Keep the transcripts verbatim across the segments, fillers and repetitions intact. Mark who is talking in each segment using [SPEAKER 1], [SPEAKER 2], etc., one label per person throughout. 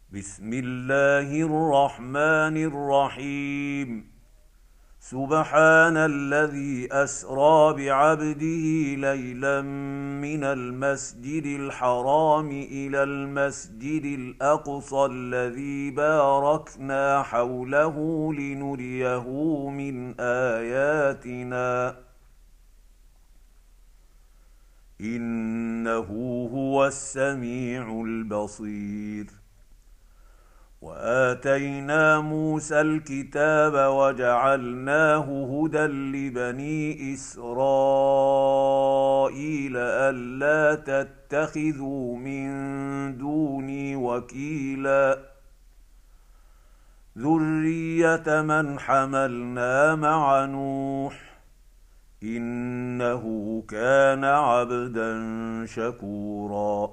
[SPEAKER 1] بسم الله الرحمن الرحيم. سبحان الذي أسرى بعبده ليلا من المسجد الحرام إلى المسجد الأقصى الذي باركنا حوله لنريه من آياتنا إنه هو السميع البصير. وآتينا موسى الكتاب وجعلناه هدى لبني إسرائيل ألا تتخذوا من دوني وكيلا ذرية من حملنا مع نوح إنه كان عبدا شكورا.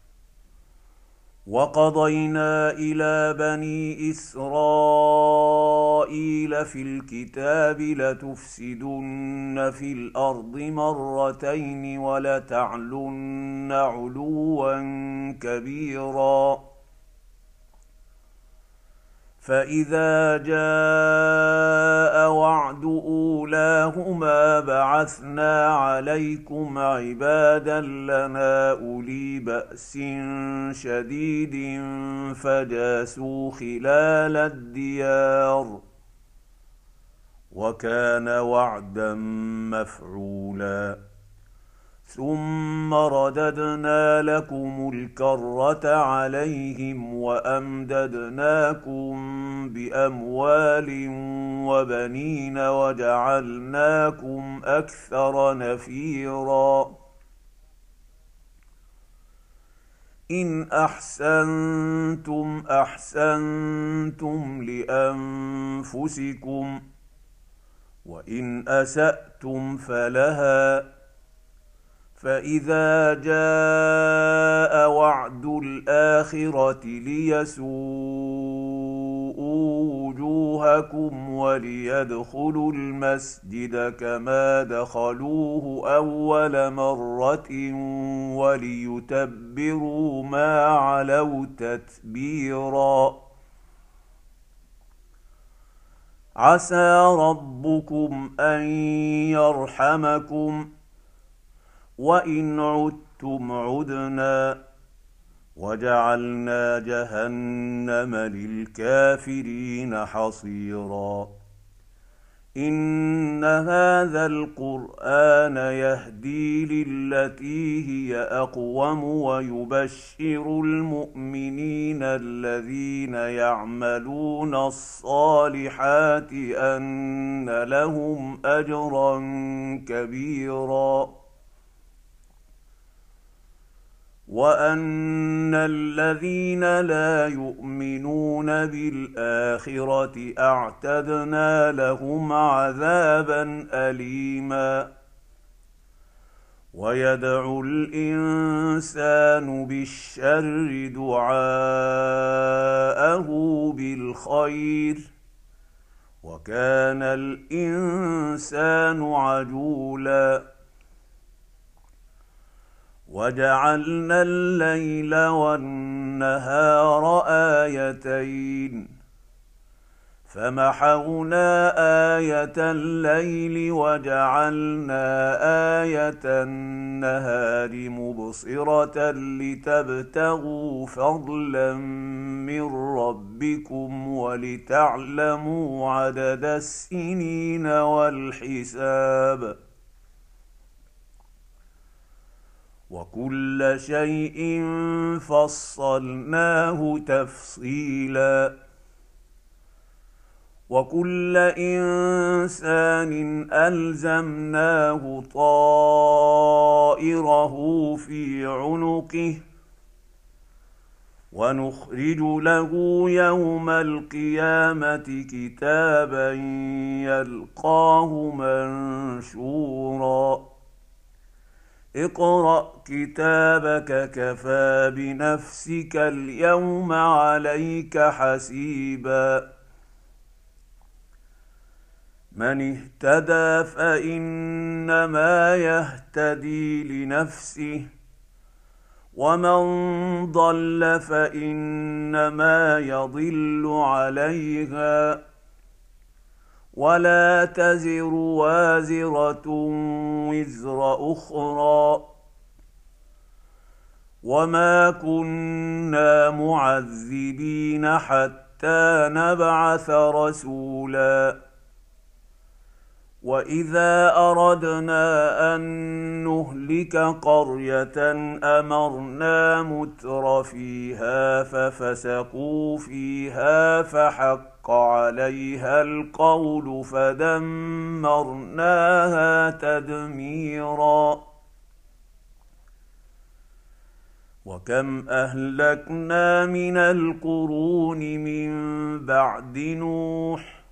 [SPEAKER 1] وقضينا إلى بني إسرائيل في الكتاب لتفسدن في الأرض مرتين ولتعلن علوا كبيرا. فإذا جاء وعد أولاهما بعثنا عليكم عبادا لنا أولي بأس شديد فجاسوا خلال الديار وكان وعدا مفعولا. ثم رددنا لكم الكرة عليهم وأمددناكم بأموال وبنين وجعلناكم أكثر نفيرا. إن أحسنتم أحسنتم لأنفسكم وإن أسأتم فلها. فإذا جاء وعد الآخرة ليسوءوا وجوهكم وليدخلوا المسجد كما دخلوه أول مرة وليتبروا ما علوا تتبيرا. عسى ربكم أن يرحمكم وإن عدتم عدنا وجعلنا جهنم للكافرين حصيرا. إن هذا القرآن يهدي للتي هي أقوم ويبشر المؤمنين الذين يعملون الصالحات أن لهم أجرا كبيرا وأن الذين لا يؤمنون بالآخرة أعتدنا لهم عذابا أليما. ويدعو الإنسان بالشر دعاءه بالخير وكان الإنسان عجولا. وجعلنا الليل والنهار آيتين فمحونا آية الليل وجعلنا آية النهار مبصرة لتبتغوا فضلا من ربكم ولتعلموا عدد السنين والحساب وكل شيء فصلناه تفصيلا. وكل إنسان ألزمناه طائره في عنقه ونخرج له يوم القيامة كتابا يلقاه منشورا. اقرأ كتابك كفى بنفسك اليوم عليك حسيبا. من اهتدى فإنما يهتدي لنفسه ومن ضل فانما يضل عليها ولا تزر وازره وزر اخرى وما كنا معذبين حتى نبعث رسولا واذا اردنا ان نهلك قريه امرنا متر فيها ففسقوا فيها فحق عليها القول فدمرناها تدميرا وكم اهلكنا من القرون من بعد نوح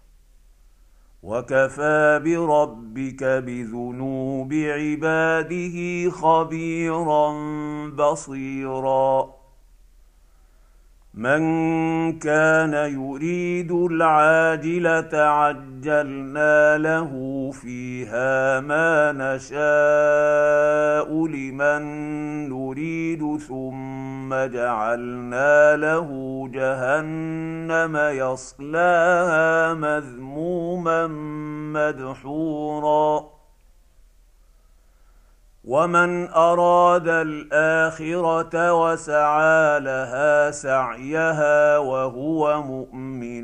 [SPEAKER 1] وكفى بربك بذنوب عباده خبيرا بصيرا من كان يريد العاجله عجلنا له فيها ما نشاء لمن نريد ثم جعلنا له جهنم يصلاها مذموما مدحورا ومن اراد الاخره وسعى لها سعيها وهو مؤمن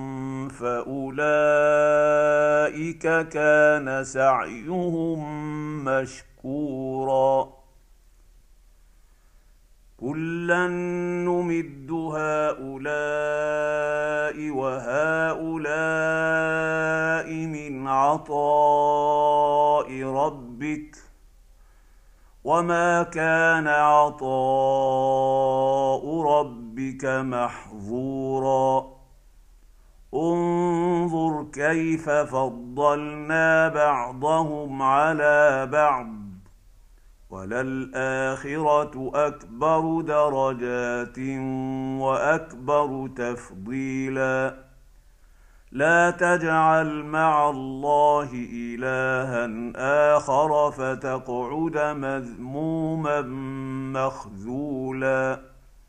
[SPEAKER 1] فاولئك كان سعيهم مشكورا كلا نمد هؤلاء وهؤلاء من عطاء ربك وما كان عطاء ربك محظورا انظر كيف فضلنا بعضهم على بعض وللآخرة أكبر درجات وأكبر تفضيلا لا تجعل مع الله إلها آخر فتقعد مذموما مخذولا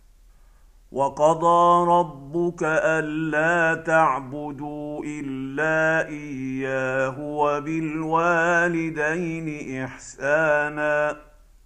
[SPEAKER 1] وقضى ربك ألا تعبدوا إلا إياه وبالوالدين إحسانا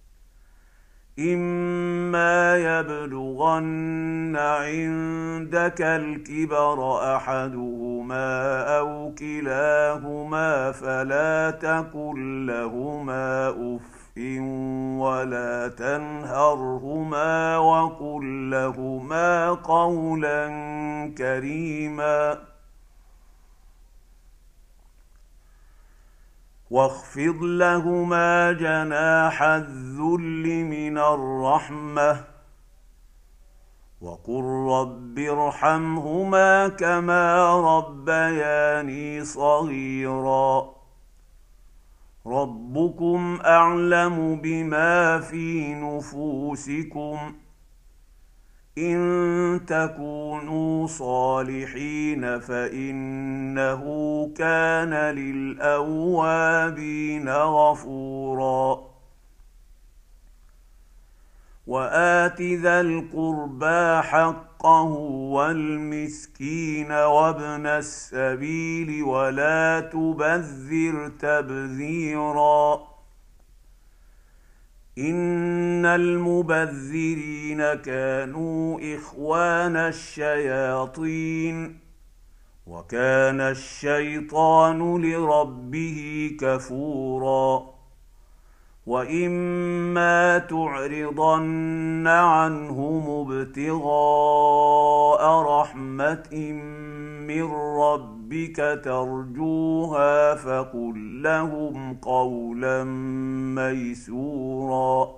[SPEAKER 1] إما يبلغن عندك الكبر أحدهما أو كلاهما فلا تقل لهما أف ولا تنهرهما وقل لهما قولا كريما واخفض لهما جناح الذل من الرحمة وقل رب ارحمهما كما ربياني صغيرا ربكم أعلم بما في نفوسكم إن تكونوا صالحين فإنه كان للأوابين غفورا وآت ذا القربى حقه والمسكين وابن السبيل ولا تبذر تبذيرا إن المبذرين كانوا إخوان الشياطين وكان الشيطان لربه كفورا وإما تعرضن عنهم ابتغاء رحمة من ربك ترجوها فقل لهم قولا ميسورا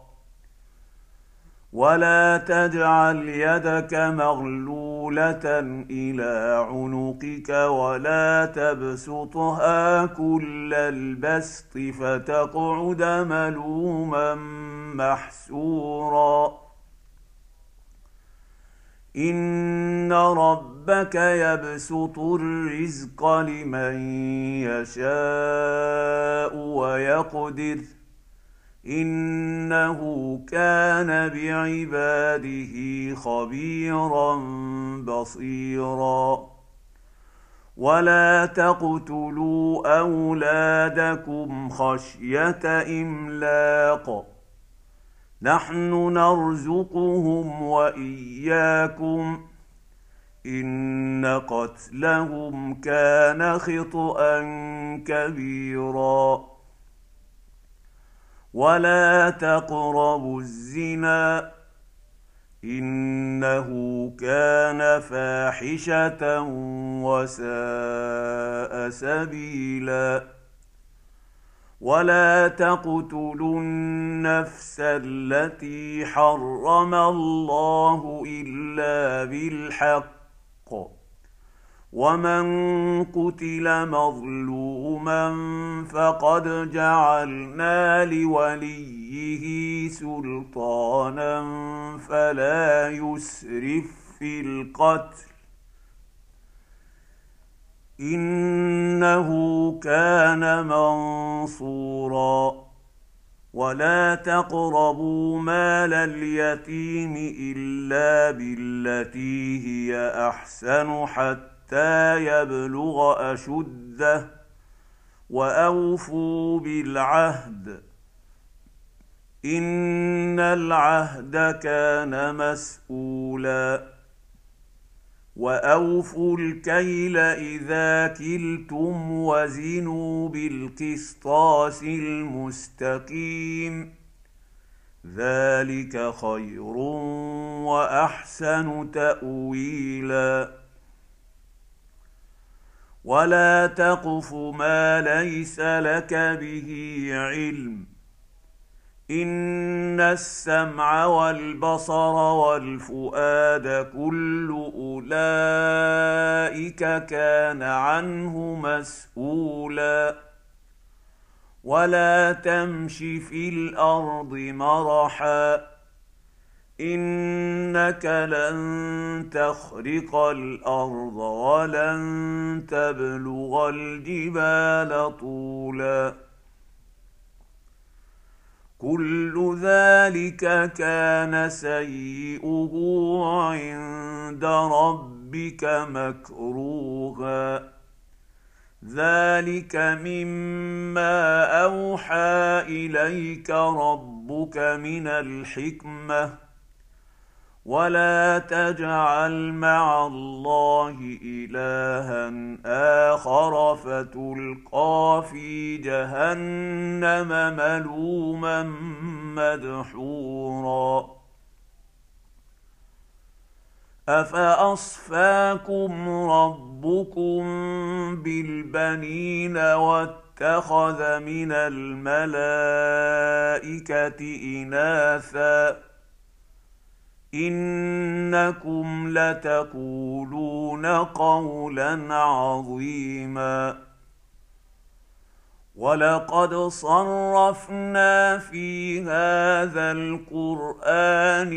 [SPEAKER 1] ولا تجعل يدك مغلولة إلى عنقك ولا تبسطها كل البسط فتقعد ملوما محسورا إن ربك يبسط الرزق لمن يشاء ويقدر انه كان بعباده خبيرا بصيرا. ولا تقتلوا اولادكم خشيه املاق نحن نرزقهم واياكم ان قتلهم كان خطأ كبيرا. ولا تقربوا الزنا انه كان فاحشه وساء سبيلا. ولا تقتلوا النفس التي حرم الله الا بالحق ومن قتل مظلوما فقد جعلنا لوليه سلطانا فلا يسرف في القتل انه كان منصورا. ولا تقربوا مال اليتيم الا بالتي هي احسن حتى يبلغ اشده واوفوا بالعهد ان العهد كان مسؤولا. واوفوا الكيل اذا كلتم وزنوا بالقسطاس المستقيم ذلك خير واحسن تاويلا. ولا تقف ما ليس لك به علم ان السمع والبصر والفؤاد كل اولئك كان عنه مسؤولا. ولا تمش في الارض مرحا انك لن تخرق الارض ولن تبلغ الجبال طولا. كل ذلك كان سيئه عند ربك مكروها. ذلك مما اوحى اليك ربك من الحكمه. ولا تجعل مع الله الها اخر فتلقى في جهنم ملوما مدحورا. افاصفاكم ربكم بالبنين واتخذ من الملائكه اناثا انكم لتقولون قولا عظيما. ولقد صرفنا في هذا القرآن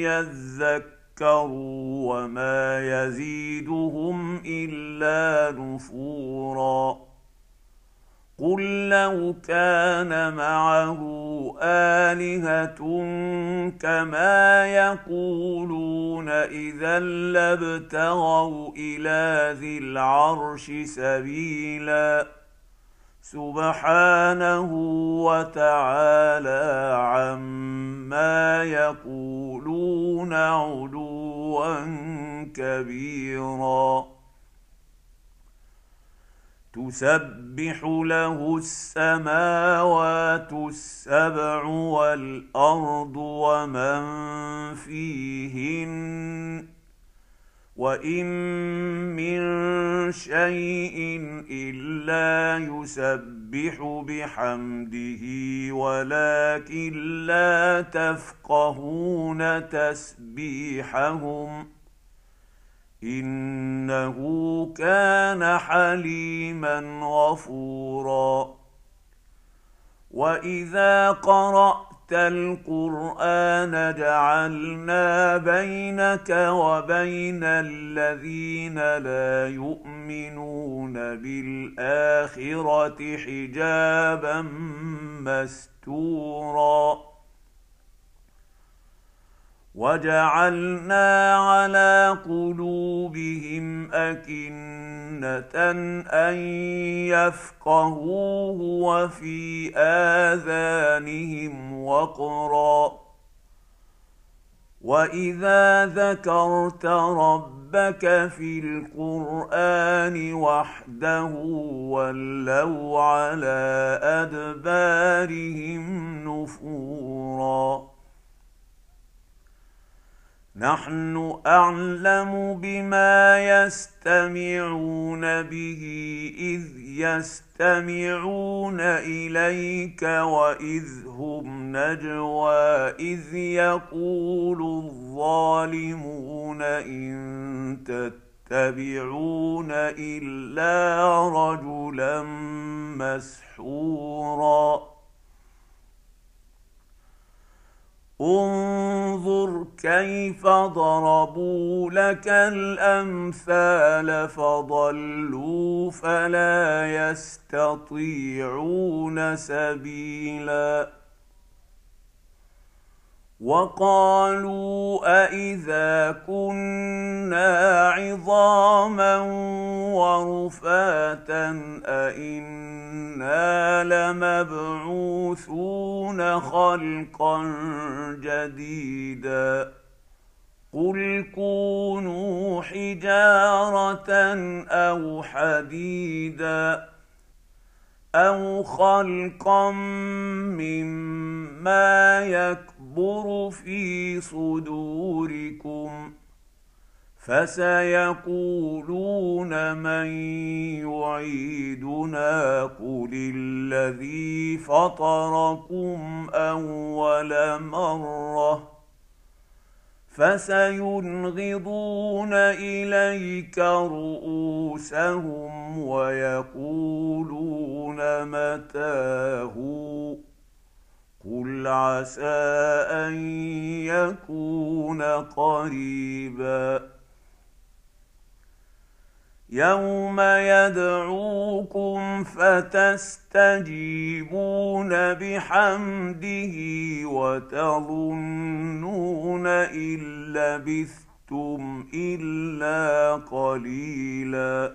[SPEAKER 1] ليذكروا وما يزيدهم إلا نفورا. قل لو كان معه آلهة كما يقولون إذا لابتغوا إلى ذي العرش سبيلا سبحانه وتعالى عما يقولون علوا كبيرا. تسبح له السماوات السبع والأرض ومن فيهن وإن من شيء إلا يسبح بحمده ولكن لا تفقهون تسبيحهم إنه كان حليما غفورا. وإذا قرأت القرآن جعلنا بينك وبين الذين لا يؤمنون بالآخرة حجابا مستورا وجعلنا على قلوبهم أكنة أن يفقهوه وفي آذانهم وقرا وإذا ذكرت ربك في القرآن وحده ولوا على أدبارهم نفورا نحن أعلم بما يستمعون به إذ يستمعون إليك وإذ هم نجوى إذ يقول الظالمون إن تتبعون إلا رجلا مسحورا انظر كيف ضربوا لك الأمثال فضلوا فلا يستطيعون سبيلا وقالوا أإذا كنا عظاما ورفاتا أإنا لمبعوثون خلقا جديدا قل كونوا حجارة أو حديدا أو خلقا مما يكبر في صدوركم فسيقولون من يعيدنا قل الذي فطركم أول مرة فسينغضون إليك رؤوسهم ويقولون متى هو قل عسى أن يكون قريبا يوم يدعوكم فتستجيبون بحمده وتظنون إن لبثتم إلا قليلا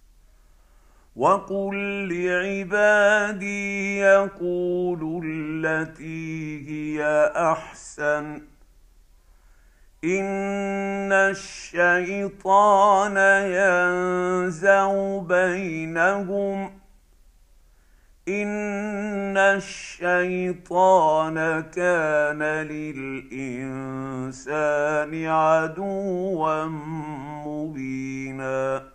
[SPEAKER 1] وقل لعبادي يقولوا التي هي أحسن إن الشيطان ينزغ بينهم إن الشيطان كان للإنسان عدوا مبينا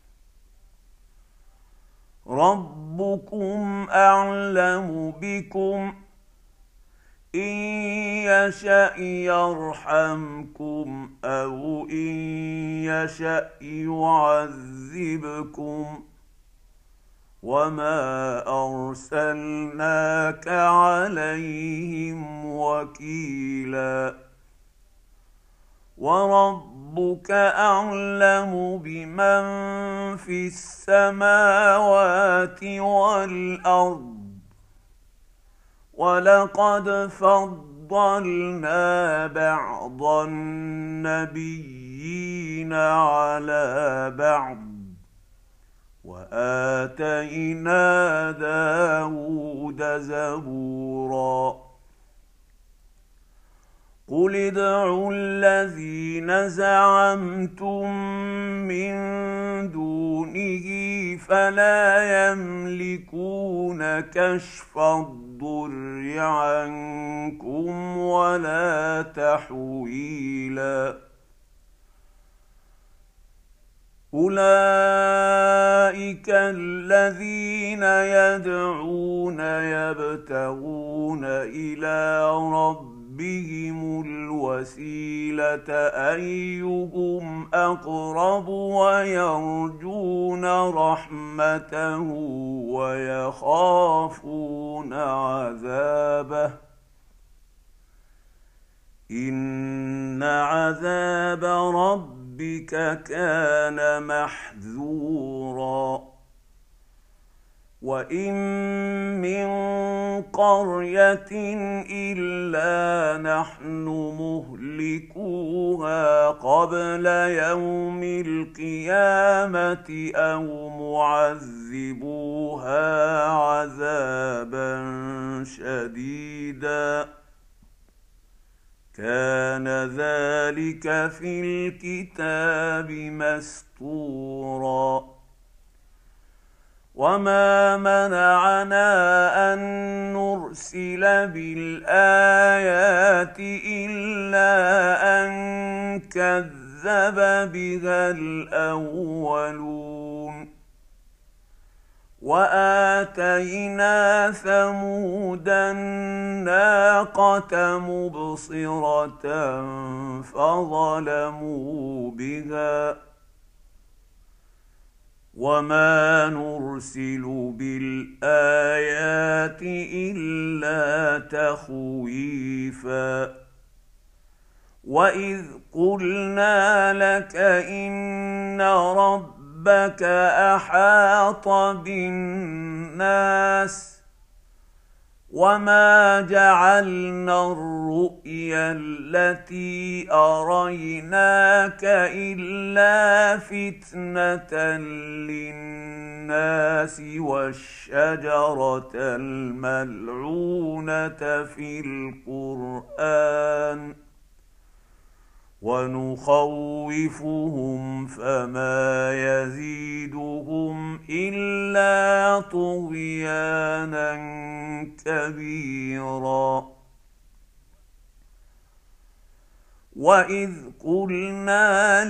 [SPEAKER 1] ربكم أعلم بكم إن يشأ يرحمكم أو إن يشأ يعذبكم وما أرسلناك عليهم وكيلا وربك أعلم بمن في السماوات والأرض ولقد فضلنا بعض النبيين على بعض وآتينا داود زبورا قل ادعوا الذين زعمتم من دونه فلا يملكون كشف الضر عنكم ولا تحويلا أولئك الذين يدعون يبتغون إلى ربهم بهم الوسيلة أيهم أقرب ويرجون رحمته ويخافون عذابه إن عذاب ربك كان محذورا وإن من قرية إلا نحن مهلكوها قبل يوم القيامة أو معذبوها عذابا شديدا كان ذلك في الكتاب مسطورا وما منعنا أن نرسل بالآيات إلا أن كذب بها الأولون وآتينا ثمود الناقة مبصرة فظلموا بها وما نرسل بالآيات إلا تخويفا وإذ قلنا لك إن ربك أحاط بالناس وما جعلنا الرؤيا التي أريناك إلا فتنة للناس والشجرة الملعونة في القرآن ونخوفهم فما يزيدهم إلا طغيانا كبيرا وإذ قلنا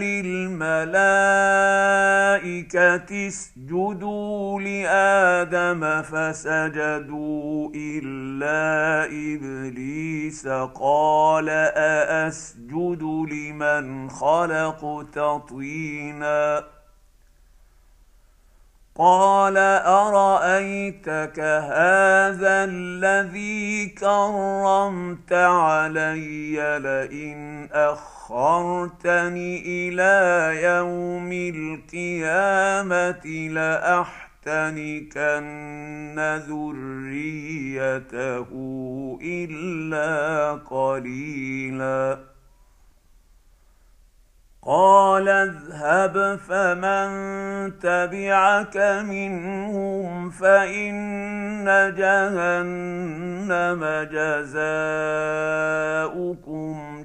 [SPEAKER 1] للملائكة اسجدوا لآدم فسجدوا إلا إبليس قال أأسجد لمن خلقت طينا قال أرأيتك هذا الذي كرمت علي لئن أخرتني إلى يوم القيامة لأحتنكن ذريته إلا قليلا قال اذهب فمن تبعك منهم فإن جهنم جزاؤكم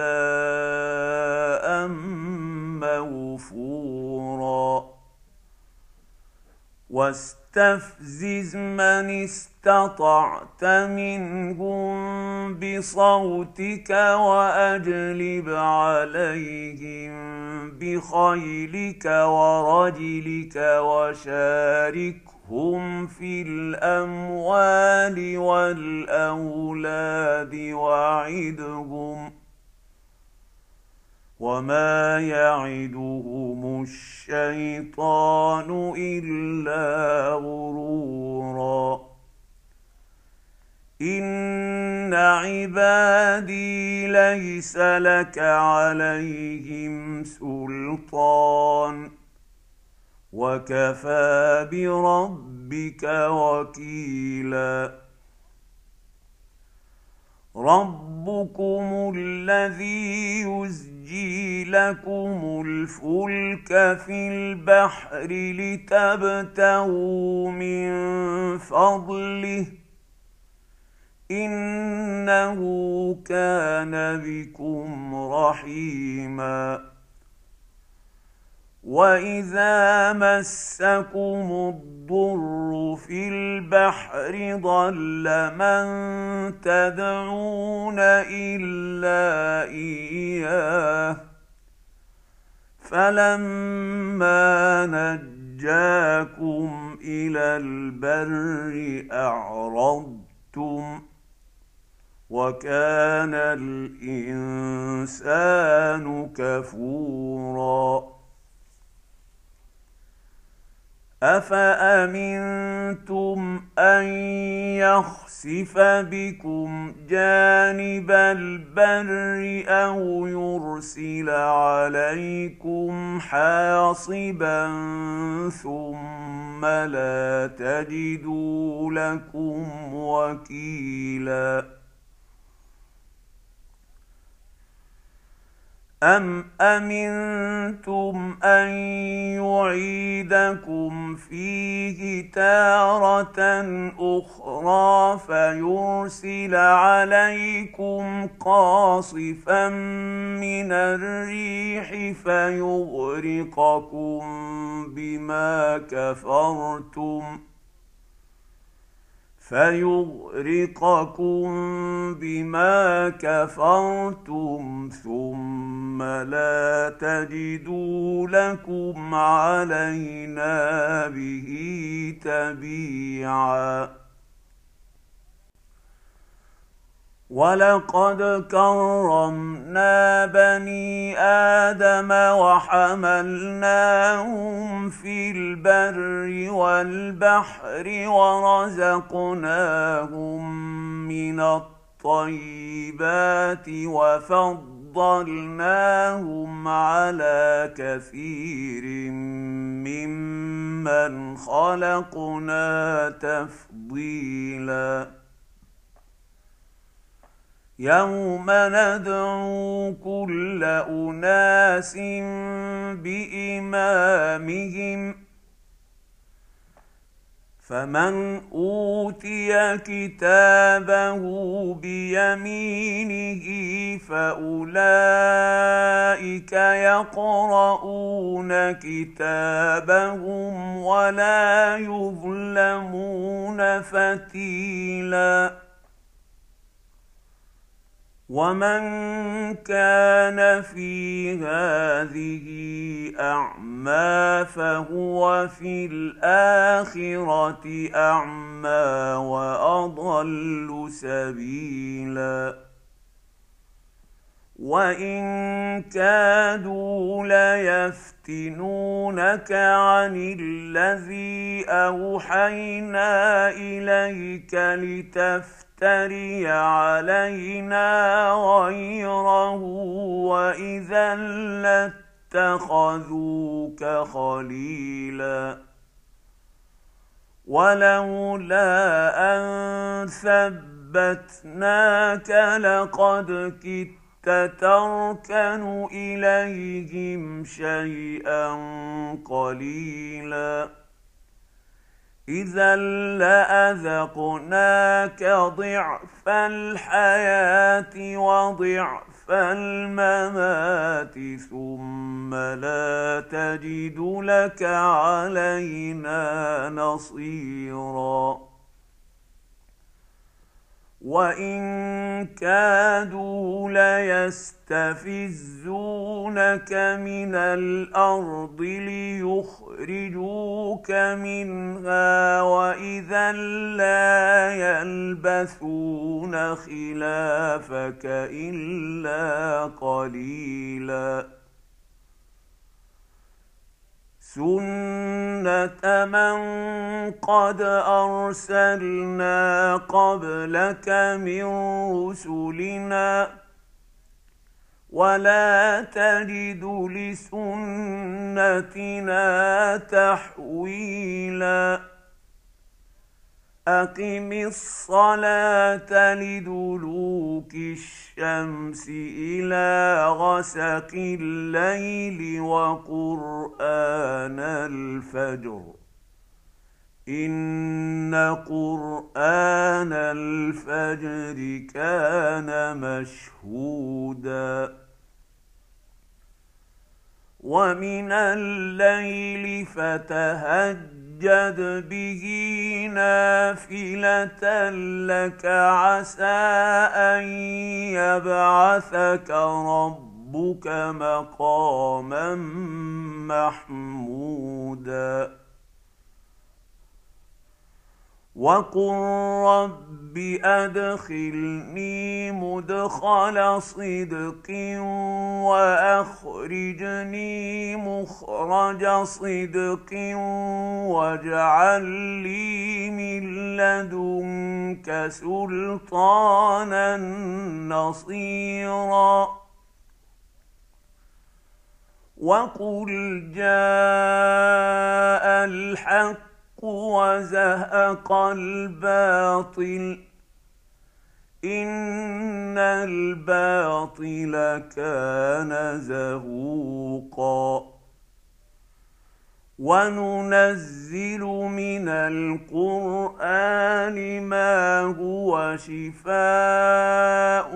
[SPEAKER 1] جزاء موفورا واستفزز من استطعت منهم بصوتك وأجلب عليهم بخيلك ورجلك وشاركهم في الأموال والأولاد وعدهم وما يعدهم الشيطان إلا غرورا إن عبادي ليس لك عليهم سلطان وكفى بربك وكيلا ربكم الذي يزجي لكم الفلك في البحر لتبتغوا من فضله إنه كان بكم رحيما وإذا مسكم الضر في البحر ضل من تدعون إلا إياه فلما نجاكم إلى البر أعرضتم وكان الإنسان كفورا أفأمنتم أن يخسف بكم جانب البر أو يرسل عليكم حاصبا ثم لا تجدوا لكم وكيلا أم أمنتم أن يعيدكم فيه تارة أخرى فيرسل عليكم قاصفا من الريح فيغرقكم بما كفرتم فيغرقكم بما كفرتم ثم لا تجدوا لكم علينا به تبيعا ولقد كرمنا بني آدم وحملناهم في البر والبحر ورزقناهم من الطيبات وفضلناهم على كثير ممن خلقنا تفضيلا يوم ندعو كل أناس بإمامهم فمن أوتي كتابه بيمينه فأولئك يقرؤون كتابهم ولا يظلمون فتيلاً ومن كان في هذه أعمى فهو في الآخرة أعمى وأضل سبيلا وإن كادوا ليفتنونك عن الذي أوحينا إليك لتفتن تري علينا غيره وإذا لاتخذوك خليلا ولولا أن ثبتناك لقد كدت تركن إليهم شيئا قليلا إذا لأذقناك ضعف الحياة وضعف الممات ثم لا تجد لك علينا نصيرا وإن كادوا ليستفزونك من الأرض ليخرجوك منها وإذا لا يلبثون خلافك إلا قليلا سنة من قد أرسلنا قبلك من رسلنا ولا تجد لسنتنا تحويلا أقم الصلاة لدلوك الشمس إلى غسق الليل وقرآن الفجر إن قرآن الفجر كان مشهودا ومن الليل فتهجد تهجد به نافلة لك عسى أن يبعثك ربك مقاما محمودا وقل رب أدخلني مدخل صدق وأخرجني مخرج صدق واجعل لي من لدنك سلطانا نصيرا وقل جاء الحق وزهق الباطل إن الباطل كان زهوقا وننزل من القرآن ما هو شفاء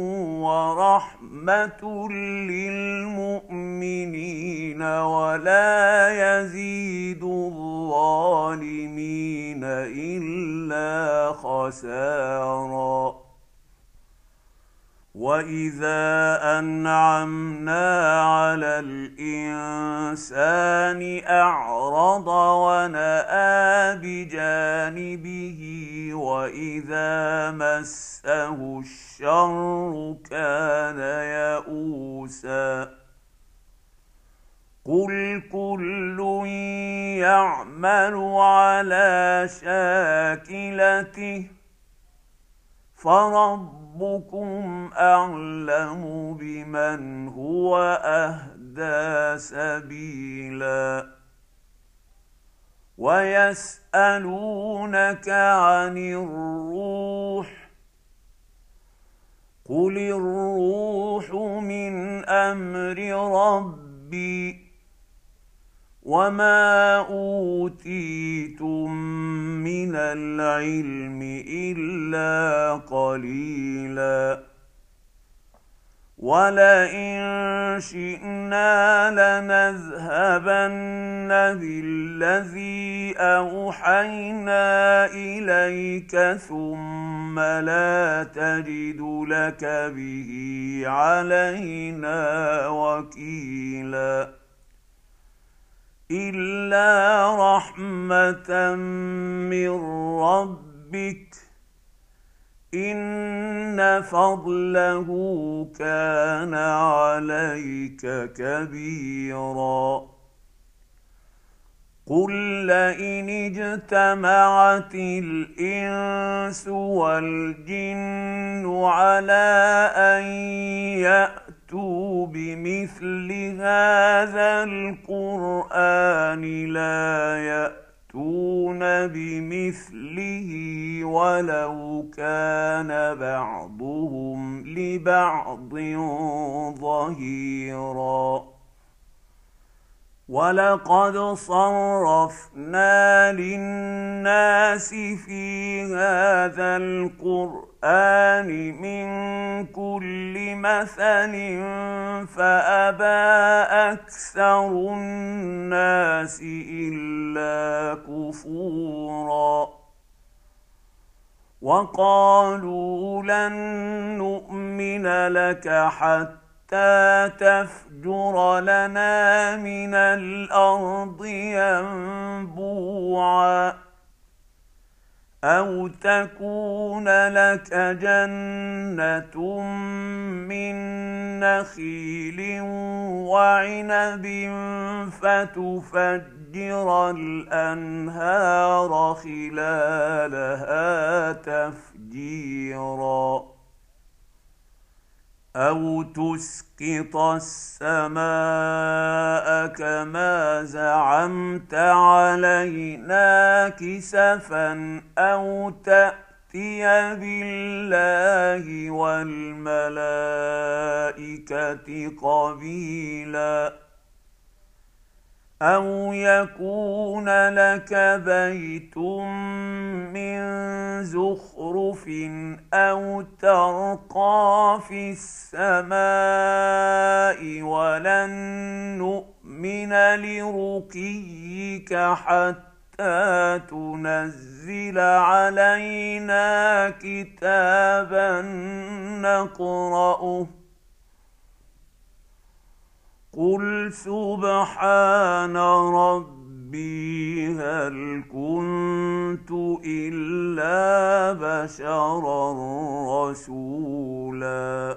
[SPEAKER 1] ورحمة للمؤمنين ولا يزيد الظالمين إلا خسارا وإذا أنعمنا على الإنسان أعرض ونأى بجانبه وإذا مسه الشر كان يئوسا قل كل يعمل على شاكلته فربكم أعلم بمن هو أهدى سبيلا ويسألونك عن الروح قل الروح من أمر ربي وما أوتيتم من العلم إلا قليلا ولئن شئنا لنذهبن بالذي أوحينا إليك ثم لا تجد لك به علينا وكيلا إلا رحمة من ربك إن فضله كان عليك كبيرا قل لئن اجتمعت الإنس والجن على أن يأتوا بمثل هذا القرآن لا يأتون بمثله ولو كان بعضهم لبعض ظهيرا ولقد صرفنا للناس في هذا القرآن من كل مثل فأبى أكثر الناس إلا كفورا وقالوا لن نؤمن لك حتى تفجر لنا من الأرض ينبوعا أو تكون لك جنة من نخيل وعنب فتفجر الأنهار خلالها تفجيرا أو تسقط السماء كما زعمت علينا كسفا أو تأتي بالله والملائكة قبيلا أو يكون لك بيت من زخرف أو ترقى في السماء ولن نؤمن لرقيك حتى تنزل علينا كتابا نقرأه قل سبحان ربي ربي هل كنت إلا بشرا رسولا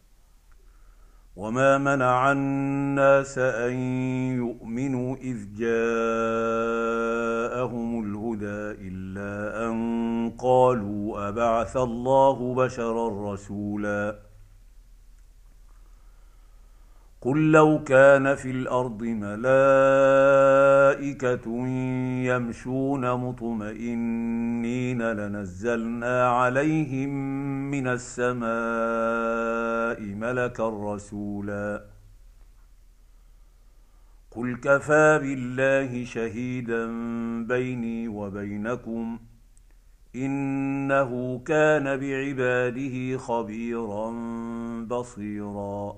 [SPEAKER 1] وما منع الناس أن يؤمنوا إذ جاءهم الهدى إلا أن قالوا أبعث الله بشرا رسولا قل لو كان في الأرض ملائكة يمشون مطمئنين لنزلنا عليهم من السماء ملكا رسولا قل كفى بالله شهيدا بيني وبينكم إنه كان بعباده خبيرا بصيرا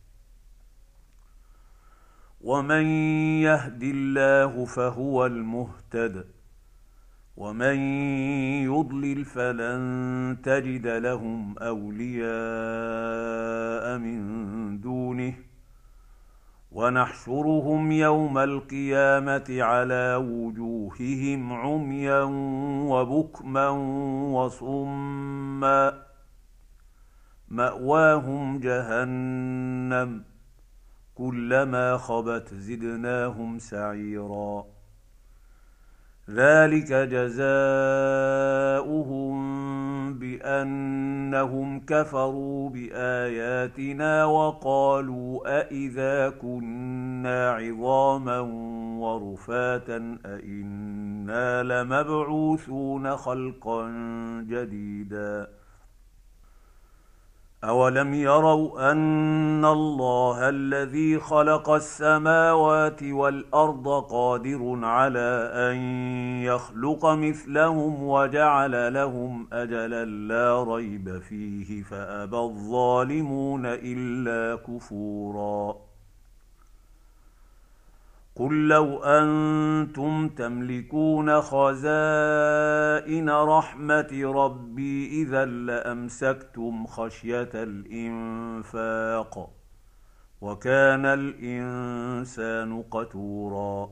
[SPEAKER 1] ومن يهد الله فهو المهتد ومن يضلل فلن تجد لهم أولياء من دونه ونحشرهم يوم القيامة على وجوههم عميا وبكما وصما مأواهم جهنم كلما خبت زدناهم سعيرا ذلك جزاؤهم بأنهم كفروا بآياتنا وقالوا أإذا كنا عظاما ورفاتا أإنا لمبعوثون خلقا جديدا أولم يروا أن الله الذي خلق السماوات والأرض قادر على أن يخلق مثلهم وجعل لهم أجلا لا ريب فيه فأبى الظالمون إلا كفورا قل لو أنتم تملكون خزائن رحمة ربي إذا لأمسكتم خشية الإنفاق وكان الإنسان قتورا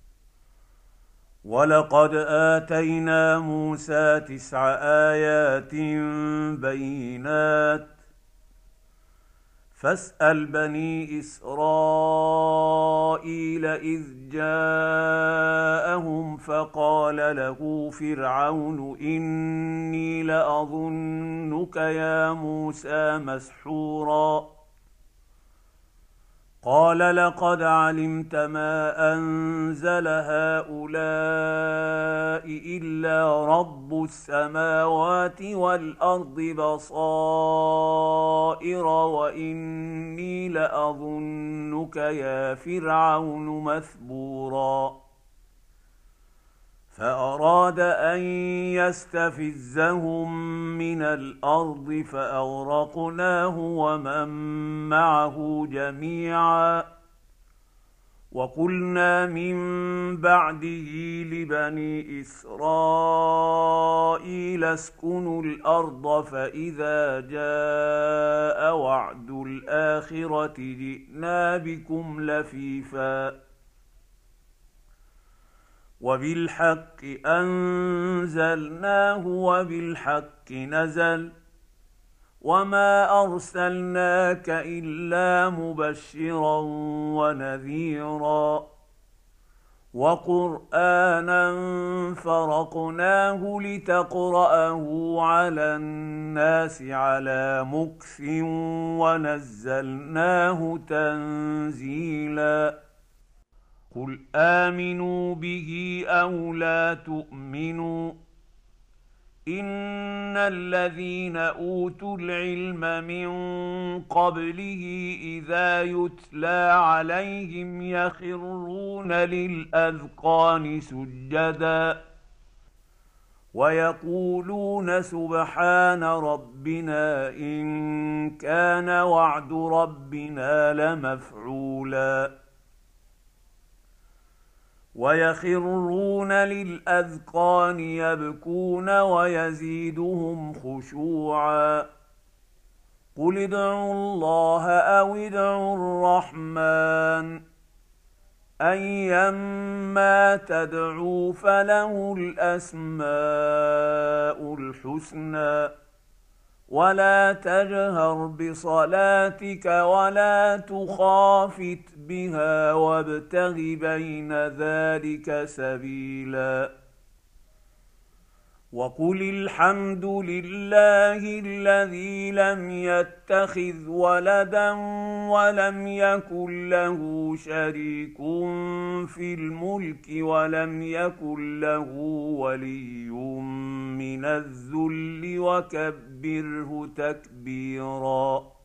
[SPEAKER 1] ولقد آتينا موسى تسع آيات بينات فاسأل بني إسرائيل إذ جاءهم فقال له فرعون إني لأظنك يا موسى مسحورا قال لقد علمت ما أنزل هؤلاء إلا رب السماوات والأرض بصائر وإني لأظنك يا فرعون مثبورا فأراد أن يستفزهم من الأرض فأغرقناه ومن معه جميعا وقلنا من بعده لبني إسرائيل اسكنوا الأرض فإذا جاء وعد الآخرة جئنا بكم لفيفا وبالحق أنزلناه وبالحق نزل وما أرسلناك إلا مبشرا ونذيرا وقرآنا فرقناه لتقرأه على الناس على مكث ونزلناه تنزيلا قل آمنوا به أو لا تؤمنوا إن الذين أوتوا العلم من قبله إذا يتلى عليهم يخرون للأذقان سجدا ويقولون سبحان ربنا إن كان وعد ربنا لمفعولا ويخرون للأذقان يبكون ويزيدهم خشوعا قل ادعوا الله أو ادعوا الرحمن ايما تدعوا فله الاسماء الحسنى ولا تجهر بصلاتك ولا تخافت بها وابتغ بين ذلك سبيلا وقل الحمد لله الذي لم يتخذ ولدا ولم يكن له شريك في الملك ولم يكن له ولي من الذل وكبره تكبيرا.